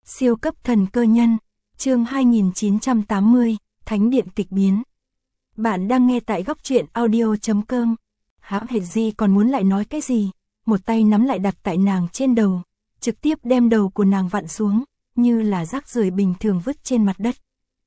Siêu cấp thần cơ nhân, chương 2980, Thánh điện kịch biến. Bạn đang nghe tại góc truyện audio.com. Hãm hệt gì còn muốn lại nói cái gì, một tay nắm lại đặt tại nàng trên đầu, trực tiếp đem đầu của nàng vặn xuống, như là rác rưởi bình thường vứt trên mặt đất.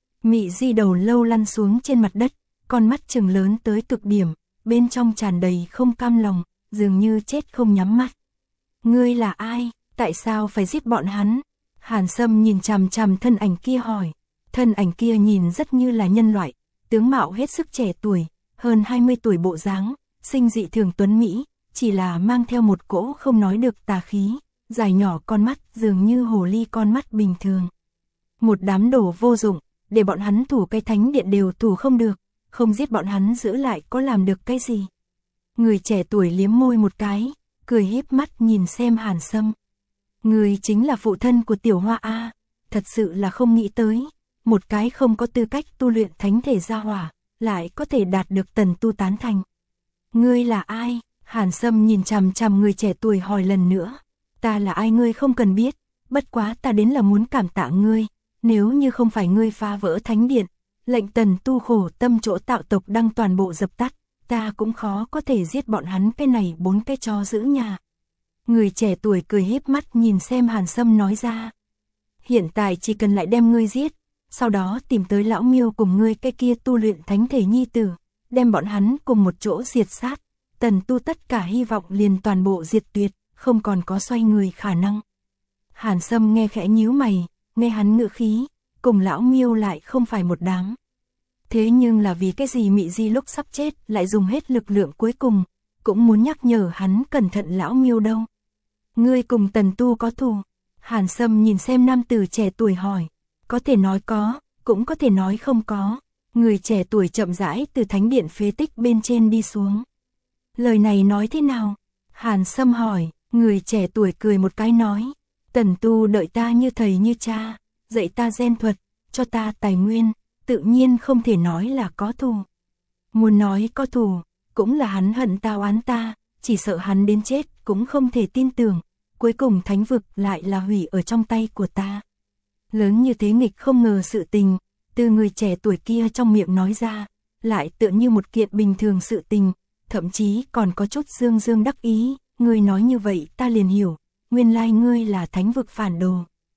Mị Di đầu lâu lăn xuống trên mặt đất, con mắt trừng lớn tới cực điểm, bên trong tràn đầy không cam lòng, dường như chết không nhắm mắt. Ngươi là ai, tại sao phải giết bọn hắn? Hàn Sâm nhìn chằm chằm thân ảnh kia hỏi. Thân ảnh kia nhìn rất như là nhân loại, tướng mạo hết sức trẻ tuổi, hơn 20 tuổi bộ dáng, sinh dị thường tuấn mỹ, chỉ là mang theo một cỗ không nói được tà khí, dài nhỏ con mắt dường như hồ ly con mắt bình thường. Một đám đồ vô dụng, để bọn hắn thủ cái thánh điện đều thủ không được, không giết bọn hắn giữ lại có làm được cái gì. Người trẻ tuổi liếm môi một cái, cười híp mắt nhìn xem Hàn Sâm. Người chính là phụ thân của Tiểu Hoa A, thật sự là không nghĩ tới, một cái không có tư cách tu luyện thánh thể gia hỏa, lại có thể đạt được Tần Tu tán thành. Ngươi là ai? Hàn Sâm nhìn chằm chằm người trẻ tuổi hỏi lần nữa. Ta là ai ngươi không cần biết, bất quá ta đến là muốn cảm tạ ngươi, nếu như không phải ngươi phá vỡ thánh điện, lệnh Tần Tu khổ tâm chỗ tạo tộc đăng toàn bộ dập tắt, ta cũng khó có thể giết bọn hắn cái này 4 cái chó giữ nhà. Người trẻ tuổi cười híp mắt nhìn xem Hàn Sâm nói ra. Hiện tại chỉ cần lại đem ngươi giết, sau đó tìm tới lão Miêu cùng ngươi cái kia tu luyện thánh thể nhi tử, đem bọn hắn cùng một chỗ diệt sát, Tần Tu tất cả hy vọng liền toàn bộ diệt tuyệt, không còn có xoay người khả năng. Hàn Sâm nghe khẽ nhíu mày, nghe hắn ngữ khí, cùng lão Miêu lại không phải một đám. Thế nhưng là vì cái gì Mị Di lúc sắp chết lại dùng hết lực lượng cuối cùng, cũng muốn nhắc nhở hắn cẩn thận lão Miêu đâu. Ngươi cùng Tần Tu có thù? Hàn Sâm nhìn xem nam tử trẻ tuổi hỏi. Có thể nói có, cũng có thể nói không có. Người trẻ tuổi chậm rãi từ thánh điện phế tích bên trên đi xuống. Lời này nói thế nào? Hàn Sâm hỏi. Người trẻ tuổi cười một cái nói. Tần Tu đợi ta như thầy như cha, dạy ta gen thuật, cho ta tài nguyên, tự nhiên không thể nói là có thù. Muốn nói có thù, cũng là hắn hận ta oán ta, chỉ sợ hắn đến chết cũng không thể tin tưởng, cuối cùng thánh vực lại là hủy ở trong tay của ta. Lớn như thế nghịch không ngờ sự tình, từ người trẻ tuổi kia trong miệng nói ra, lại tựa như một kiện bình thường sự tình, thậm chí còn có chút dương dương đắc ý, ngươi nói như vậy ta liền hiểu, nguyên lai ngươi là thánh vực phản đồ.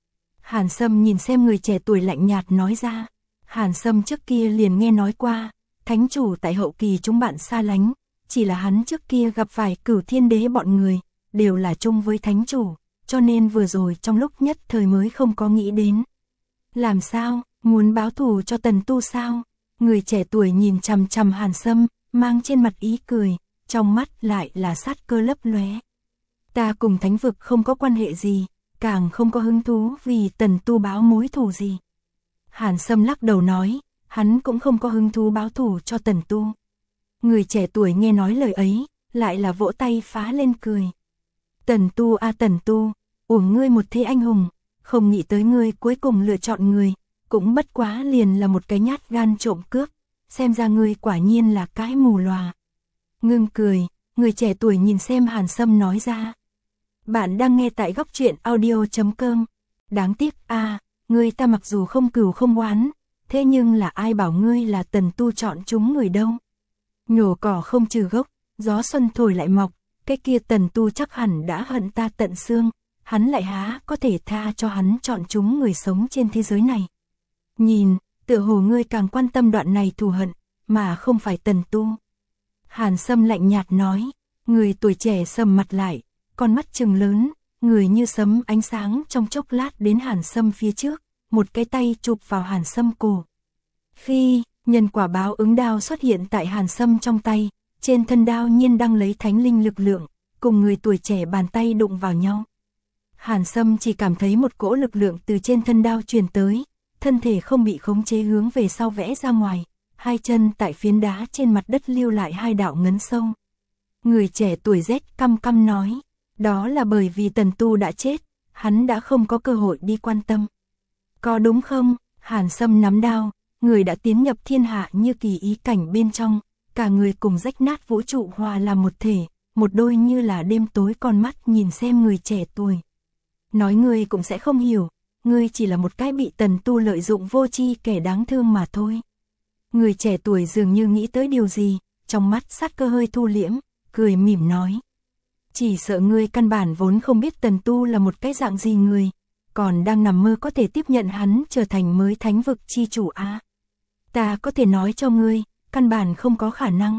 Hàn Sâm nhìn xem người trẻ tuổi lạnh nhạt nói ra, Hàn Sâm trước kia liền nghe nói qua, thánh chủ tại hậu kỳ chúng bạn xa lánh, chỉ là hắn trước kia gặp phải Cửu Thiên Đế bọn người, đều là chung với thánh chủ, cho nên vừa rồi trong lúc nhất thời mới không có nghĩ đến. Làm sao, muốn báo thù cho Tần Tu sao? Người trẻ tuổi nhìn chằm chằm Hàn Sâm, mang trên mặt ý cười, trong mắt lại là sát cơ lấp lóe. Ta cùng thánh vực không có quan hệ gì, càng không có hứng thú vì Tần Tu báo mối thù gì. Hàn Sâm lắc đầu nói, hắn cũng không có hứng thú báo thù cho Tần Tu. Người trẻ tuổi nghe nói lời ấy, lại là vỗ tay phá lên cười. Tần Tu a Tần Tu, uổng ngươi một thế anh hùng, không nghĩ tới ngươi cuối cùng lựa chọn người, cũng bất quá liền là một cái nhát gan trộm cướp, xem ra ngươi quả nhiên là cái mù lòa. Ngưng cười, người trẻ tuổi nhìn xem Hàn Sâm nói ra. Bạn đang nghe tại góc truyện audio.com. Đáng tiếc a, ngươi ta mặc dù không cừu không oán, thế nhưng là ai bảo ngươi là Tần Tu chọn chúng người đâu. Nhổ cỏ không trừ gốc, gió xuân thổi lại mọc, cái kia Tần Tu chắc hẳn đã hận ta tận xương, hắn lại há có thể tha cho hắn chọn chúng người sống trên thế giới này. Nhìn, tựa hồ ngươi càng quan tâm đoạn này thù hận, mà không phải Tần Tu. Hàn Sâm lạnh nhạt nói, người tuổi trẻ sầm mặt lại, con mắt trừng lớn, người như sấm ánh sáng trong chốc lát đến Hàn Sâm phía trước, một cái tay chụp vào Hàn Sâm cổ. Khi nhân quả báo ứng đao xuất hiện tại Hàn Sâm trong tay, trên thân đao nhiên đang lấy thánh linh lực lượng, cùng người tuổi trẻ bàn tay đụng vào nhau. Hàn Sâm chỉ cảm thấy một cỗ lực lượng từ trên thân đao truyền tới, thân thể không bị khống chế hướng về sau vẽ ra ngoài, hai chân tại phiến đá trên mặt đất lưu lại hai đạo ngấn sâu. Người trẻ tuổi rét căm căm nói, đó là bởi vì Tần Tu đã chết, hắn đã không có cơ hội đi quan tâm. Có đúng không? Hàn Sâm nắm đao, người đã tiến nhập thiên hạ như kỳ ý cảnh bên trong, cả người cùng rách nát vũ trụ hòa làm một thể, một đôi như là đêm tối con mắt nhìn xem người trẻ tuổi. Nói ngươi cũng sẽ không hiểu, ngươi chỉ là một cái bị Tần Tu lợi dụng vô tri kẻ đáng thương mà thôi. Người trẻ tuổi dường như nghĩ tới điều gì, trong mắt sát cơ hơi thu liễm, cười mỉm nói. Chỉ sợ ngươi căn bản vốn không biết Tần Tu là một cái dạng gì người, còn đang nằm mơ có thể tiếp nhận hắn trở thành mới thánh vực chi chủ a. Ta có thể nói cho ngươi, căn bản không có khả năng.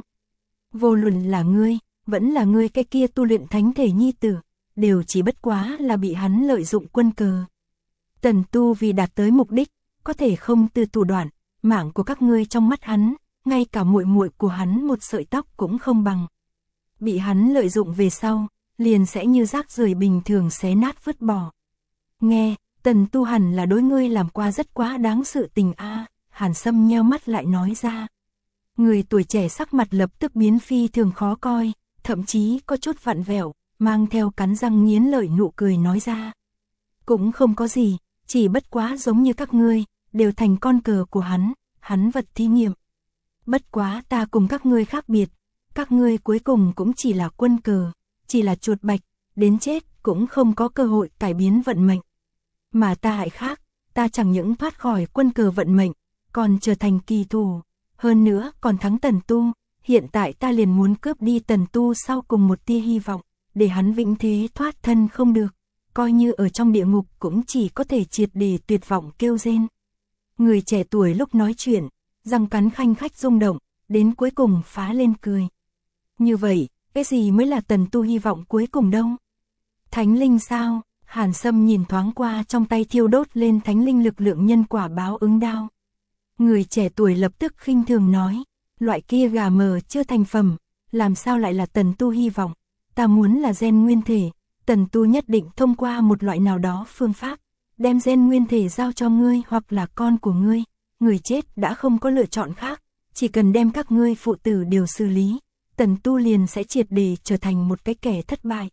Vô luận là ngươi, vẫn là ngươi cái kia tu luyện thánh thể nhi tử, đều chỉ bất quá là bị hắn lợi dụng quân cờ. Tần Tu vì đạt tới mục đích, có thể không từ thủ đoạn, mạng của các ngươi trong mắt hắn, ngay cả muội muội của hắn một sợi tóc cũng không bằng. Bị hắn lợi dụng về sau, liền sẽ như rác rưởi bình thường xé nát vứt bỏ. Nghe, Tần Tu hẳn là đối ngươi làm qua rất quá đáng sự tình a. Hàn Sâm nheo mắt lại nói ra. Người tuổi trẻ sắc mặt lập tức biến phi thường khó coi, thậm chí có chút vặn vẹo, mang theo cắn răng nghiến lợi nụ cười nói ra. Cũng không có gì, chỉ bất quá giống như các ngươi, đều thành con cờ của hắn vật thí nghiệm. Bất quá ta cùng các ngươi khác biệt, các ngươi cuối cùng cũng chỉ là quân cờ, chỉ là chuột bạch, đến chết cũng không có cơ hội cải biến vận mệnh. Mà ta hại khác, ta chẳng những thoát khỏi quân cờ vận mệnh, còn trở thành kỳ thủ, hơn nữa còn thắng Tần Tu, hiện tại ta liền muốn cướp đi Tần Tu sau cùng một tia hy vọng, để hắn vĩnh thế thoát thân không được, coi như ở trong địa ngục cũng chỉ có thể triệt để tuyệt vọng kêu rên. Người trẻ tuổi lúc nói chuyện, răng cắn khanh khách rung động, đến cuối cùng phá lên cười. Như vậy, cái gì mới là Tần Tu hy vọng cuối cùng đâu? Thánh linh sao? Hàn Sâm nhìn thoáng qua trong tay thiêu đốt lên thánh linh lực lượng nhân quả báo ứng đao. Người trẻ tuổi lập tức khinh thường nói, loại kia gà mờ chưa thành phẩm, làm sao lại là Tần Tu hy vọng, ta muốn là gen nguyên thể, Tần Tu nhất định thông qua một loại nào đó phương pháp, đem gen nguyên thể giao cho ngươi hoặc là con của ngươi, người chết đã không có lựa chọn khác, chỉ cần đem các ngươi phụ tử đều xử lý, Tần Tu liền sẽ triệt để trở thành một cái kẻ thất bại.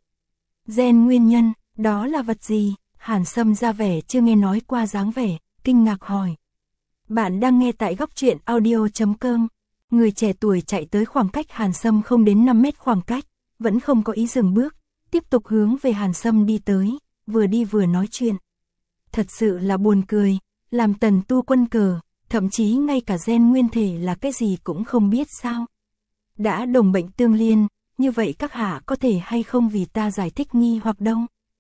Gen nguyên nhân, đó là vật gì? Hàn Sâm ra vẻ chưa nghe nói qua dáng vẻ, kinh ngạc hỏi. Bạn đang nghe tại góc truyện audio.com. Người trẻ tuổi chạy tới khoảng cách Hàn Sâm không đến 5 mét khoảng cách, vẫn không có ý dừng bước, tiếp tục hướng về Hàn Sâm đi tới, vừa đi vừa nói chuyện. Thật sự là buồn cười, làm Tần Tu quân cờ, thậm chí ngay cả gen nguyên thể là cái gì cũng không biết sao. Đã đồng bệnh tương liên, như vậy các hạ có thể hay không vì ta giải thích nghi hoặc đâu?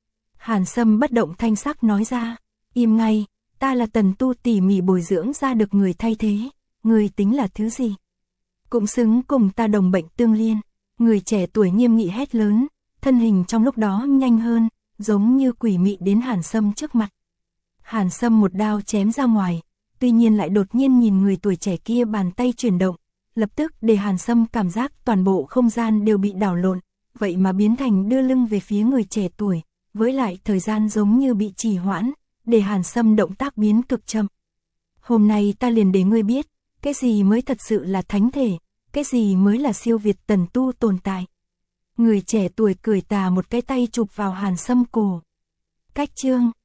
Hàn Sâm bất động thanh sắc nói ra, im ngay, ta là Tần Tu tỉ mỉ bồi dưỡng ra được người thay thế, người tính là thứ gì? Cũng xứng cùng ta đồng bệnh tương liên. Người trẻ tuổi nghiêm nghị hét lớn, thân hình trong lúc đó nhanh hơn, giống như quỷ mị đến Hàn Sâm trước mặt. Hàn Sâm một đao chém ra ngoài, tuy nhiên lại đột nhiên nhìn người tuổi trẻ kia bàn tay chuyển động, lập tức để Hàn Sâm cảm giác toàn bộ không gian đều bị đảo lộn, vậy mà biến thành đưa lưng về phía người trẻ tuổi, với lại thời gian giống như bị trì hoãn, để Hàn Sâm động tác biến cực chậm. Hôm nay ta liền để ngươi biết, cái gì mới thật sự là thánh thể, cái gì mới là siêu việt Tần Tu tồn tại. Người trẻ tuổi cười tà một cái tay chụp vào Hàn Sâm cổ. Cách chương